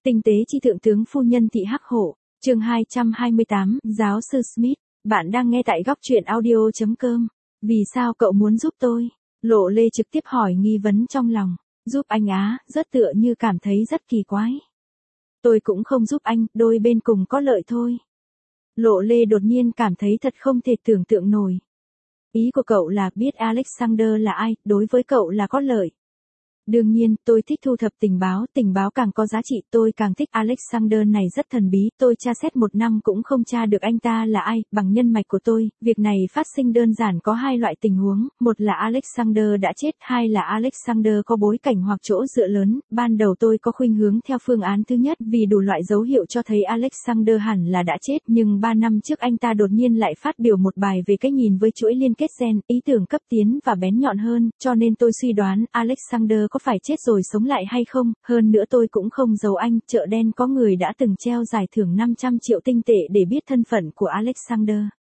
Tinh tế chi thượng tướng phu nhân thị hắc hổ, chương 228, giáo sư Smith, bạn đang nghe tại góc truyện audio.com. Vì sao cậu muốn giúp tôi? Lộ Lê trực tiếp hỏi nghi vấn trong lòng. Giúp anh á, rất tựa như cảm thấy rất kỳ quái. Tôi cũng không giúp anh, đôi bên cùng có lợi thôi. Lộ Lê đột nhiên cảm thấy thật không thể tưởng tượng nổi. Ý của cậu là biết Alexander là ai, đối với cậu là có lợi. Đương nhiên, tôi thích thu thập tình báo càng có giá trị, tôi càng thích Alexander này rất thần bí, tôi tra xét 1 năm cũng không tra được anh ta là ai, bằng nhân mạch của tôi, việc này phát sinh đơn giản có 2 loại tình huống, một là Alexander đã chết, 2 là Alexander có bối cảnh hoặc chỗ dựa lớn, ban đầu tôi có khuynh hướng theo phương án thứ nhất vì đủ loại dấu hiệu cho thấy Alexander hẳn là đã chết, nhưng 3 năm trước anh ta đột nhiên lại phát biểu một bài về cách nhìn với chuỗi liên kết gen, ý tưởng cấp tiến và bén nhọn hơn, cho nên tôi suy đoán Alexander có phải chết rồi sống lại hay không, hơn nữa tôi cũng không giấu anh, chợ đen có người đã từng treo giải thưởng 500 triệu tinh tệ để biết thân phận của Alexander.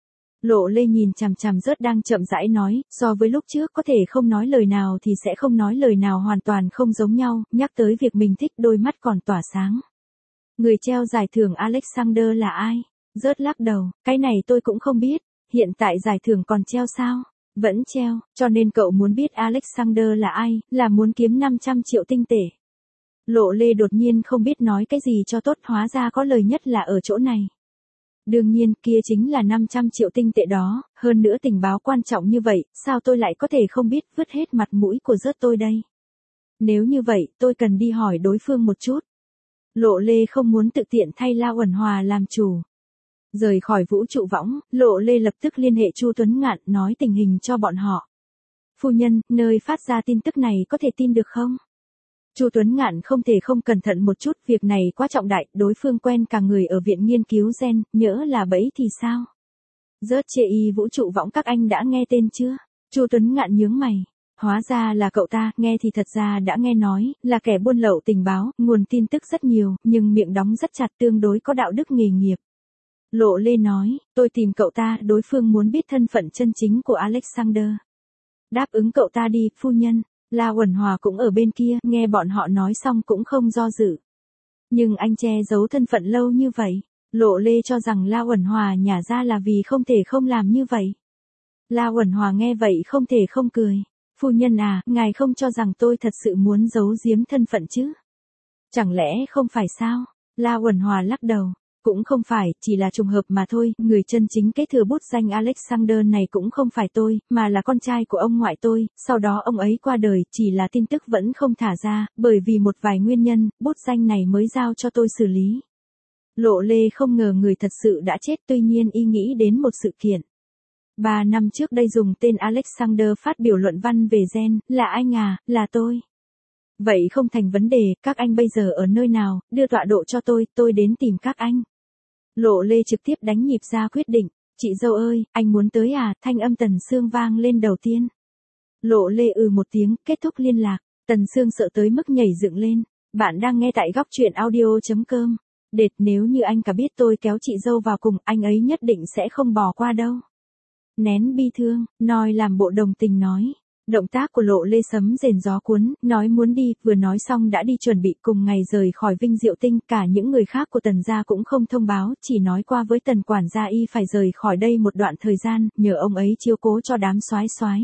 Lộ Lê nhìn chằm chằm rớt đang chậm rãi nói, so với lúc trước có thể không nói lời nào thì sẽ không nói lời nào hoàn toàn không giống nhau, nhắc tới việc mình thích đôi mắt còn tỏa sáng. Người treo giải thưởng Alexander là ai? Rớt lắc đầu, cái này tôi cũng không biết, hiện tại giải thưởng còn treo sao? Vẫn treo, cho nên cậu muốn biết Alexander là ai, là muốn kiếm 500 triệu tinh tệ. Lộ Lê đột nhiên không biết nói cái gì cho tốt, hóa ra có lời nhất là ở chỗ này. Đương nhiên, kia chính là 500 triệu tinh tệ đó, hơn nữa tình báo quan trọng như vậy, sao tôi lại có thể không biết, vứt hết mặt mũi của rớt tôi đây. Nếu như vậy, tôi cần đi hỏi đối phương một chút. Lộ Lê không muốn tự tiện thay La Uẩn Hòa làm chủ. Rời khỏi vũ trụ võng, Lộ Lê lập tức liên hệ Chu Tuấn Ngạn nói tình hình cho bọn họ. Phu nhân, nơi phát ra tin tức này có thể tin được không? Chu Tuấn Ngạn không thể không cẩn thận một chút, việc này quá trọng đại, đối phương quen cả người ở viện nghiên cứu gen, nhỡ là bẫy thì sao? Rớt chê y vũ trụ võng các anh đã nghe tên chưa? Chu Tuấn Ngạn nhướng mày. Hóa ra là cậu ta, nghe thì thật ra đã nghe nói, là kẻ buôn lậu tình báo, nguồn tin tức rất nhiều, nhưng miệng đóng rất chặt, tương đối có đạo đức nghề nghiệp. Lộ Lê nói, tôi tìm cậu ta, đối phương muốn biết thân phận chân chính của Alexander. Đáp ứng cậu ta đi, phu nhân. La Uẩn Hòa cũng ở bên kia, nghe bọn họ nói xong cũng không do dự. Nhưng anh che giấu thân phận lâu như vậy, Lộ Lê cho rằng La Uẩn Hòa nhả ra là vì không thể không làm như vậy. La Uẩn Hòa nghe vậy không thể không cười. Phu nhân à, ngài không cho rằng tôi thật sự muốn giấu giếm thân phận chứ? Chẳng lẽ không phải sao? La Uẩn Hòa lắc đầu. Cũng không phải, chỉ là trùng hợp mà thôi, người chân chính kế thừa bút danh Alexander này cũng không phải tôi, mà là con trai của ông ngoại tôi, sau đó ông ấy qua đời, chỉ là tin tức vẫn không thả ra, bởi vì một vài nguyên nhân, bút danh này mới giao cho tôi xử lý. Lộ Lê không ngờ người thật sự đã chết, tuy nhiên y nghĩ đến một sự kiện. 3 năm trước đây dùng tên Alexander phát biểu luận văn về gen, là anh à, là tôi. Vậy không thành vấn đề, các anh bây giờ ở nơi nào, đưa tọa độ cho tôi đến tìm các anh. Lộ Lê trực tiếp đánh nhịp ra quyết định, chị dâu ơi, anh muốn tới à, thanh âm Tần Sương vang lên đầu tiên. Lộ Lê một tiếng, kết thúc liên lạc, Tần Sương sợ tới mức nhảy dựng lên, bạn đang nghe tại góc truyện audio.com. Đệt, nếu như anh cả biết tôi kéo chị dâu vào cùng, anh ấy nhất định sẽ không bỏ qua đâu. Nén bi thương, nói làm bộ đồng tình nói. Động tác của Lộ Lê sấm rền gió cuốn, nói muốn đi, vừa nói xong đã đi chuẩn bị cùng ngày rời khỏi Vinh Diệu Tinh, cả những người khác của Tần gia cũng không thông báo, chỉ nói qua với Tần quản gia y phải rời khỏi đây một đoạn thời gian, nhờ ông ấy chiếu cố cho đám soái soái.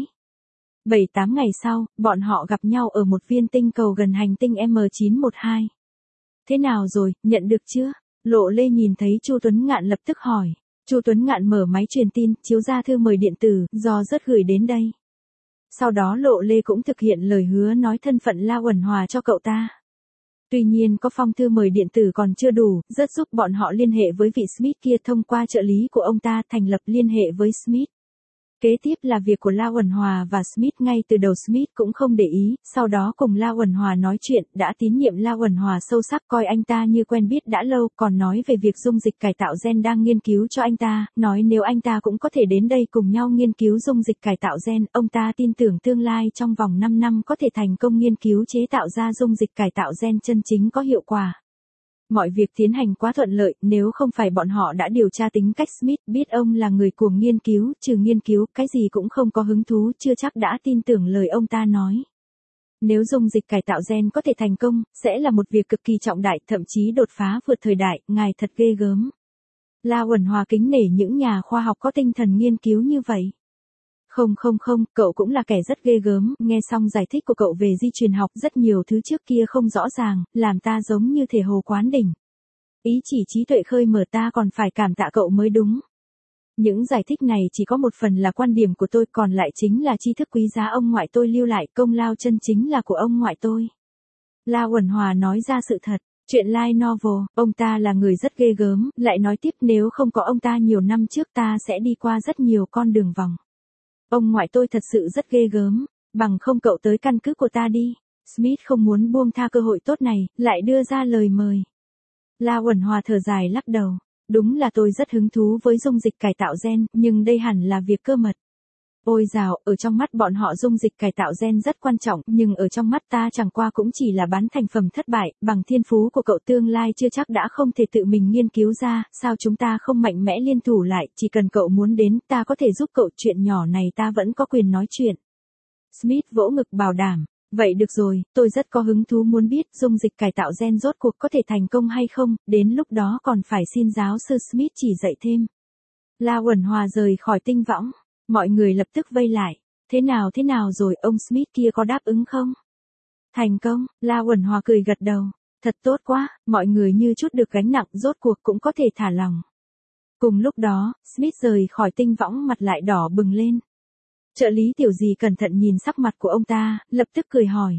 7-8 ngày sau, bọn họ gặp nhau ở một viên tinh cầu gần hành tinh M912. Thế nào rồi, nhận được chưa? Lộ Lê nhìn thấy Chu Tuấn Ngạn lập tức hỏi. Chu Tuấn Ngạn mở máy truyền tin, chiếu ra thư mời điện tử, do rất gửi đến đây. Sau đó Lộ Lê cũng thực hiện lời hứa nói thân phận La Uẩn Hòa cho cậu ta. Tuy nhiên có phong thư mời điện tử còn chưa đủ, rất giúp bọn họ liên hệ với vị Smith kia thông qua trợ lý của ông ta thành lập liên hệ với Smith. Kế tiếp là việc của La Uẩn Hòa và Smith, ngay từ đầu Smith cũng không để ý, sau đó cùng La Uẩn Hòa nói chuyện, đã tín nhiệm La Uẩn Hòa sâu sắc, coi anh ta như quen biết đã lâu, còn nói về việc dung dịch cải tạo gen đang nghiên cứu cho anh ta, nói nếu anh ta cũng có thể đến đây cùng nhau nghiên cứu dung dịch cải tạo gen, ông ta tin tưởng tương lai trong vòng 5 năm có thể thành công nghiên cứu chế tạo ra dung dịch cải tạo gen chân chính có hiệu quả. Mọi việc tiến hành quá thuận lợi, nếu không phải bọn họ đã điều tra tính cách Smith, biết ông là người cuồng nghiên cứu, trừ nghiên cứu, cái gì cũng không có hứng thú, chưa chắc đã tin tưởng lời ông ta nói. Nếu dung dịch cải tạo gen có thể thành công, sẽ là một việc cực kỳ trọng đại, thậm chí đột phá vượt thời đại, ngài thật ghê gớm. La Uẩn Hòa kính nể những nhà khoa học có tinh thần nghiên cứu như vậy. Không, cậu cũng là kẻ rất ghê gớm, nghe xong giải thích của cậu về di truyền học, rất nhiều thứ trước kia không rõ ràng, làm ta giống như thể hồ quán đỉnh. Ý chỉ trí tuệ khơi mở, ta còn phải cảm tạ cậu mới đúng. Những giải thích này chỉ có một phần là quan điểm của tôi, còn lại chính là tri thức quý giá ông ngoại tôi lưu lại, công lao chân chính là của ông ngoại tôi. La Uẩn Hòa nói ra sự thật. Chuyện light novel, ông ta là người rất ghê gớm, lại nói tiếp nếu không có ông ta nhiều năm trước ta sẽ đi qua rất nhiều con đường vòng. Ông ngoại tôi thật sự rất ghê gớm, bằng không cậu tới căn cứ của ta đi. Smith không muốn buông tha cơ hội tốt này, lại đưa ra lời mời. La Uẩn Hòa thở dài lắc đầu. Đúng là tôi rất hứng thú với dung dịch cải tạo gen, nhưng đây hẳn là việc cơ mật. Ôi dào, ở trong mắt bọn họ dung dịch cải tạo gen rất quan trọng, nhưng ở trong mắt ta chẳng qua cũng chỉ là bán thành phẩm thất bại, bằng thiên phú của cậu tương lai chưa chắc đã không thể tự mình nghiên cứu ra, sao chúng ta không mạnh mẽ liên thủ lại, chỉ cần cậu muốn đến, ta có thể giúp cậu, chuyện nhỏ này ta vẫn có quyền nói chuyện. Smith vỗ ngực bảo đảm. Vậy được rồi, tôi rất có hứng thú muốn biết dung dịch cải tạo gen rốt cuộc có thể thành công hay không, đến lúc đó còn phải xin giáo sư Smith chỉ dạy thêm. La Uẩn Hòa rời khỏi tinh võng, mọi người lập tức vây lại. Thế nào rồi, ông Smith kia có đáp ứng không? Thành công, La Uẩn Hòa cười gật đầu. Thật tốt quá, mọi người như chút được gánh nặng, rốt cuộc cũng có thể thả lòng. Cùng lúc đó, Smith rời khỏi tinh võng, mặt lại đỏ bừng lên. Trợ lý Tiểu Dì cẩn thận nhìn sắc mặt của ông ta, lập tức cười hỏi.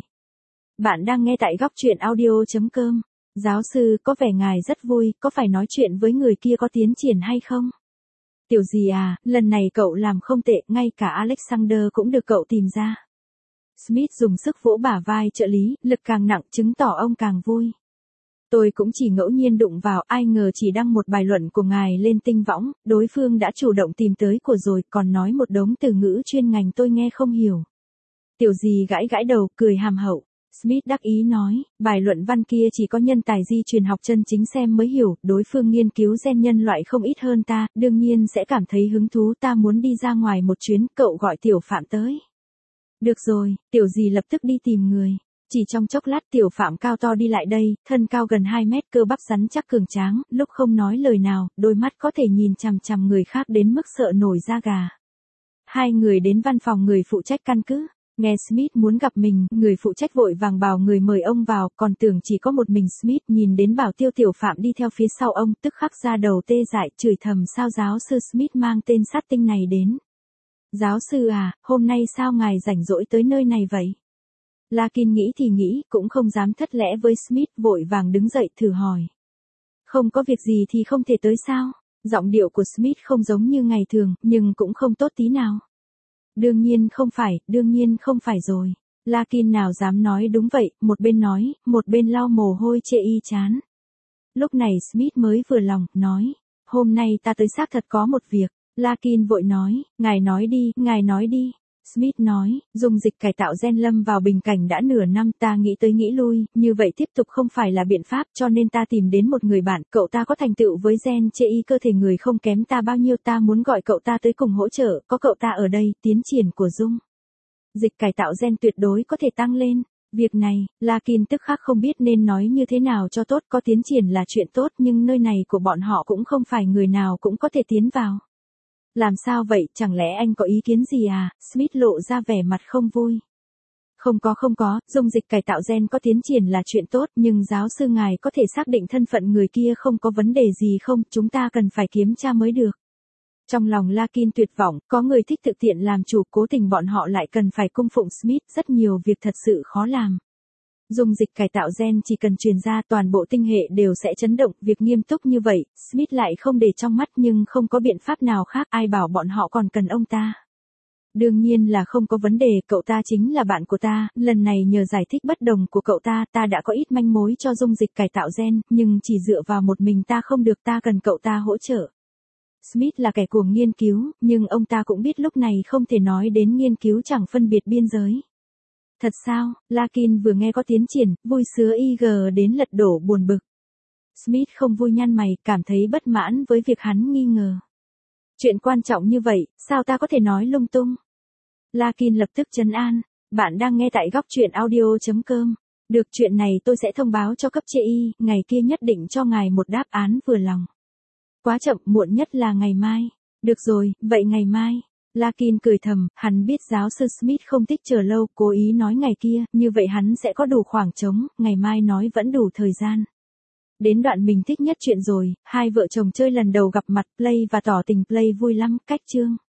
Bạn đang nghe tại góc truyện audio.com. Giáo sư, có vẻ ngài rất vui, có phải nói chuyện với người kia có tiến triển hay không? Tiểu Dì à, lần này cậu làm không tệ, ngay cả Alexander cũng được cậu tìm ra. Smith dùng sức vỗ bả vai trợ lý, lực càng nặng chứng tỏ ông càng vui. Tôi cũng chỉ ngẫu nhiên đụng vào, ai ngờ chỉ đăng một bài luận của ngài lên tinh võng, đối phương đã chủ động tìm tới của rồi, còn nói một đống từ ngữ chuyên ngành tôi nghe không hiểu. Tiểu Dì gãi đầu, cười hàm hậu. Smith đắc ý nói, bài luận văn kia chỉ có nhân tài di truyền học chân chính xem mới hiểu, đối phương nghiên cứu gen nhân loại không ít hơn ta, đương nhiên sẽ cảm thấy hứng thú, ta muốn đi ra ngoài một chuyến, cậu gọi Tiểu Phạm tới. Được rồi, Tiểu Dì lập tức đi tìm người. Chỉ trong chốc lát Tiểu Phạm cao to đi lại đây, thân cao gần 2 mét, cơ bắp rắn chắc cường tráng, lúc không nói lời nào, đôi mắt có thể nhìn chằm chằm người khác đến mức sợ nổi da gà. Hai người đến văn phòng người phụ trách căn cứ. Nghe Smith muốn gặp mình, người phụ trách vội vàng bảo người mời ông vào, còn tưởng chỉ có một mình Smith, nhìn đến bảo Tiêu Tiểu Phạm đi theo phía sau ông, tức khắc ra đầu tê dại, chửi thầm sao giáo sư Smith mang tên sát tinh này đến. Giáo sư à, hôm nay sao ngài rảnh rỗi tới nơi này vậy? Larkin nghĩ thì nghĩ, cũng không dám thất lễ với Smith, vội vàng đứng dậy thử hỏi. Không có việc gì thì không thể tới sao? Giọng điệu của Smith không giống như ngày thường, nhưng cũng không tốt tí nào. Đương nhiên không phải rồi. Larkin nào dám nói đúng vậy, một bên nói, một bên lau mồ hôi chê y chán. Lúc này Smith mới vừa lòng, nói, hôm nay ta tới xác thật có một việc. Larkin vội nói, ngài nói đi. Smith nói, dung dịch cải tạo gen lâm vào bình cảnh đã nửa năm, ta nghĩ tới nghĩ lui, như vậy tiếp tục không phải là biện pháp, cho nên ta tìm đến một người bạn, cậu ta có thành tựu với gen chê y cơ thể người không kém ta bao nhiêu, ta muốn gọi cậu ta tới cùng hỗ trợ, có cậu ta ở đây, tiến triển của dung dịch cải tạo gen tuyệt đối có thể tăng lên. Việc này, Larkin tức khắc không biết nên nói như thế nào cho tốt, có tiến triển là chuyện tốt nhưng nơi này của bọn họ cũng không phải người nào cũng có thể tiến vào. Làm sao vậy, chẳng lẽ anh có ý kiến gì à? Smith lộ ra vẻ mặt không vui. Không có, dung dịch cải tạo gen có tiến triển là chuyện tốt, nhưng giáo sư ngài có thể xác định thân phận người kia không có vấn đề gì không, chúng ta cần phải kiểm tra mới được. Trong lòng Larkin tuyệt vọng, có người thích thực tiện làm chủ, cố tình bọn họ lại cần phải cung phụng Smith, rất nhiều việc thật sự khó làm. Dung dịch cải tạo gen chỉ cần truyền ra toàn bộ tinh hệ đều sẽ chấn động, việc nghiêm túc như vậy, Smith lại không để trong mắt nhưng không có biện pháp nào khác, ai bảo bọn họ còn cần ông ta. Đương nhiên là không có vấn đề, cậu ta chính là bạn của ta, lần này nhờ giải thích bất đồng của cậu ta, ta đã có ít manh mối cho dung dịch cải tạo gen, nhưng chỉ dựa vào một mình ta không được, ta cần cậu ta hỗ trợ. Smith là kẻ cuồng nghiên cứu, nhưng ông ta cũng biết lúc này không thể nói đến nghiên cứu chẳng phân biệt biên giới. Thật sao? Larkin vừa nghe có tiến triển, vui sứa IG đến lật đổ buồn bực. Smith không vui nhăn mày, cảm thấy bất mãn với việc hắn nghi ngờ. Chuyện quan trọng như vậy, sao ta có thể nói lung tung? Larkin lập tức trấn an. Bạn đang nghe tại góc truyện audio.com. Được, chuyện này tôi sẽ thông báo cho cấp trên y, ngày kia nhất định cho ngài một đáp án vừa lòng. Quá chậm, muộn nhất là ngày mai. Được rồi, vậy ngày mai. Larkin cười thầm, hắn biết giáo sư Smith không thích chờ lâu, cố ý nói ngày kia, như vậy hắn sẽ có đủ khoảng trống, ngày mai nói vẫn đủ thời gian. Đến đoạn mình thích nhất chuyện rồi, hai vợ chồng chơi lần đầu gặp mặt, Play và tỏ tình. Play vui lắm, cách chương.